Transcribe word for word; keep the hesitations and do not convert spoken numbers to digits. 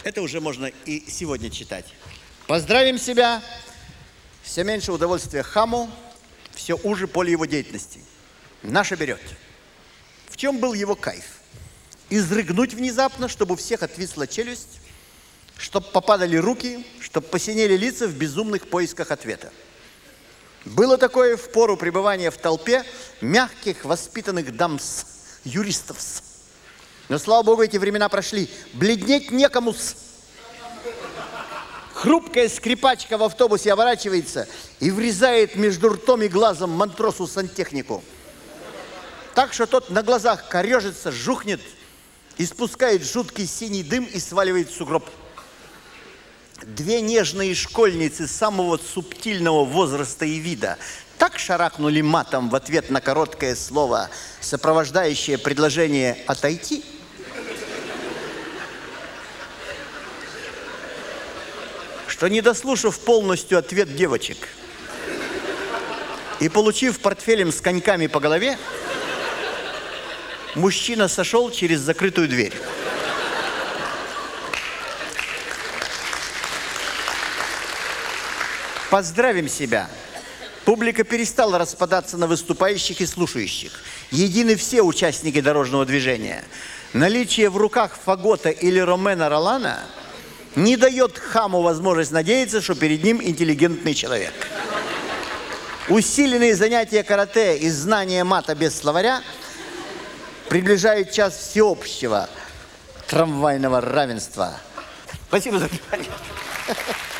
Это уже можно и сегодня читать. Поздравим себя. Все меньше удовольствия хаму, все уже поле его деятельности. Наше берет. В чем был его кайф? Изрыгнуть внезапно, чтобы у всех отвисла челюсть, чтобы попадали руки, чтобы посинели лица в безумных поисках ответа. Было такое в пору пребывания в толпе мягких, воспитанных дамс, юристов. Но, слава богу, эти времена прошли. Бледнеть некому-с. Хрупкая скрипачка в автобусе оборачивается и врезает между ртом и глазом матросу-сантехнику. Так что тот на глазах корежится, жухнет, испускает жуткий синий дым и сваливает в сугроб. Две нежные школьницы самого субтильного возраста и вида так шарахнули матом в ответ на короткое слово, сопровождающее предложение «отойти», что, не дослушав полностью ответ девочек и получив портфелем с коньками по голове, мужчина сошел через закрытую дверь. Поздравим себя. Публика перестала распадаться на выступающих и слушающих. Едины все участники дорожного движения. Наличие в руках фагота или Ромена Ролана не дает хаму возможность надеяться, что перед ним интеллигентный человек. Усиленные занятия карате и знание мата без словаря приближают час всеобщего трамвайного равенства. Спасибо за внимание.